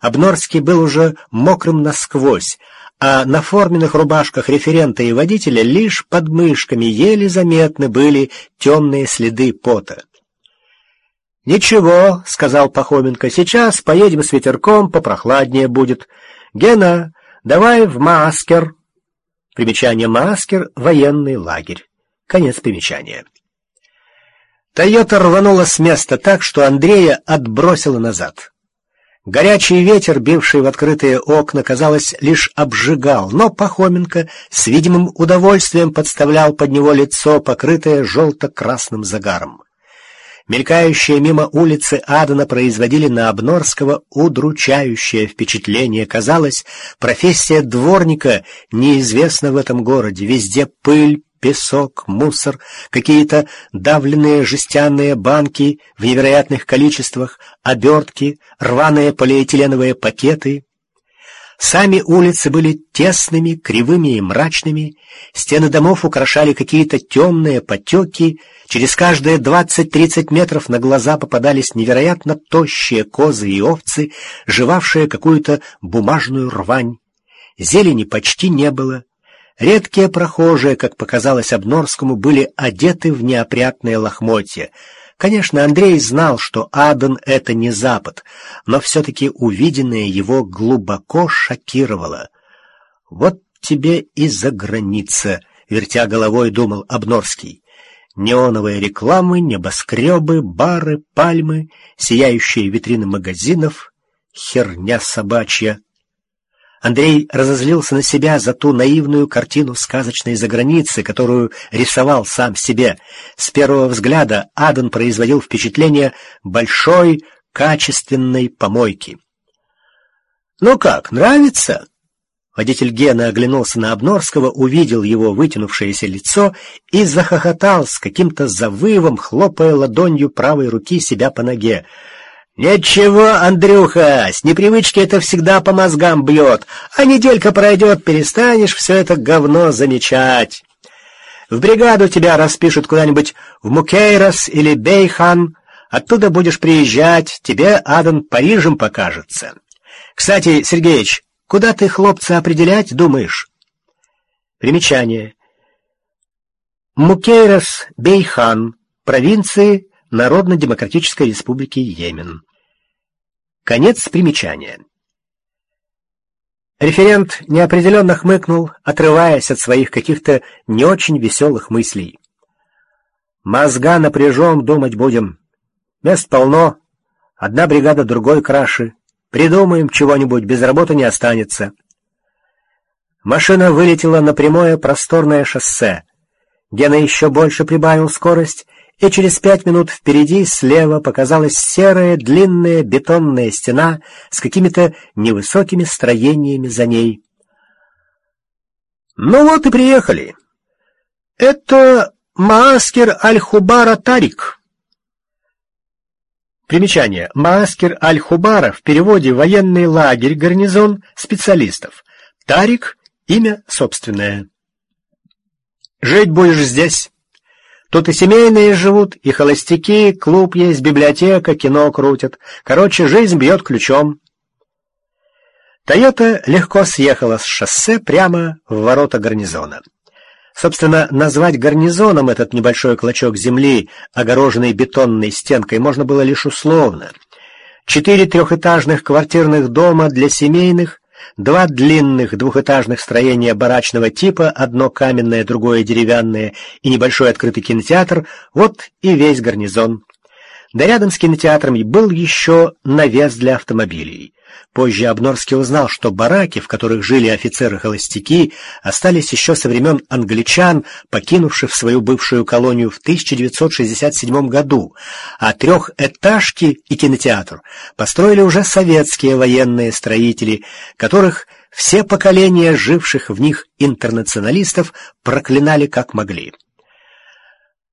Обнорский был уже мокрым насквозь, а на форменных рубашках референта и водителя лишь под мышками еле заметны были темные следы пота. «Ничего», — сказал Пахоменко, — «сейчас поедем с ветерком, попрохладнее будет. Гена, давай в Маскер». Примечание «Маскер» — военный лагерь. Конец примечания. «Тойота» рванула с места так, что Андрея отбросило назад. Горячий ветер, бивший в открытые окна, казалось, лишь обжигал, но Пахоменко с видимым удовольствием подставлял под него лицо, покрытое желто-красным загаром. Мелькающие мимо улицы Адена производили на Обнорского удручающее впечатление. Казалось, профессия дворника неизвестна в этом городе. Везде пыль, песок, мусор, какие-то давленные жестяные банки в невероятных количествах, обертки, рваные полиэтиленовые пакеты. Сами улицы были тесными, кривыми и мрачными, стены домов украшали какие-то темные потеки, через каждые 20-30 метров на глаза попадались невероятно тощие козы и овцы, жевавшие какую-то бумажную рвань. Зелени почти не было. Редкие прохожие, как показалось Обнорскому, были одеты в неопрятные лохмотья. Конечно, Андрей знал, что Аден — это не Запад, но все-таки увиденное его глубоко шокировало. «Вот тебе и за граница», — вертя головой, думал Обнорский. Неоновые рекламы, небоскребы, бары, пальмы, сияющие витрины магазинов, херня собачья. Андрей разозлился на себя за ту наивную картину сказочной заграницы, которую рисовал сам себе. С первого взгляда Аден производил впечатление большой, качественной помойки. «Ну как, нравится?» Водитель Гена оглянулся на Обнорского, увидел его вытянувшееся лицо и захохотал с каким-то завывом, хлопая ладонью правой руки себя по ноге. «Ничего, Андрюха, с непривычки это всегда по мозгам бьет, а неделька пройдет, перестанешь все это говно замечать. В бригаду тебя распишут куда-нибудь в Мукейрос или Бейхан, оттуда будешь приезжать, тебе Аден Парижем покажется. Кстати, Сергеич, куда ты, хлопца, определять думаешь?» Примечание. Мукейрос, Бейхан, провинции Народно-демократической республики Йемен. Конец примечания. Референт неопределенно хмыкнул, отрываясь от своих каких-то не очень веселых мыслей. «Мозга напряжем, думать будем. Мест полно, одна бригада другой краше. Придумаем чего-нибудь, без работы не останется». Машина вылетела на прямое просторное шоссе. Гена еще больше прибавил скорость, и через 5 минут впереди слева показалась серая длинная бетонная стена с какими-то невысокими строениями за ней. «Ну вот и приехали. Это Маскер Аль-Хубара Тарик». Примечание. Маскер Аль-Хубара в переводе «военный лагерь, гарнизон специалистов». Тарик — имя собственное. «Жить будешь здесь. Тут и семейные живут, и холостяки, клуб есть, библиотека, кино крутят. Короче, жизнь бьет ключом». «Тойота» легко съехала с шоссе прямо в ворота гарнизона. Собственно, назвать гарнизоном этот небольшой клочок земли, огороженный бетонной стенкой, можно было лишь условно. 4 трехэтажных квартирных дома для семейных, 2 длинных двухэтажных строения барачного типа, одно каменное, другое деревянное, и небольшой открытый кинотеатр — вот и весь гарнизон. Да рядом с кинотеатром был еще навес для автомобилей. Позже Обнорский узнал, что бараки, в которых жили офицеры-холостяки, остались еще со времен англичан, покинувших свою бывшую колонию в 1967 году, а трехэтажки и кинотеатр построили уже советские военные строители, которых все поколения живших в них интернационалистов проклинали как могли.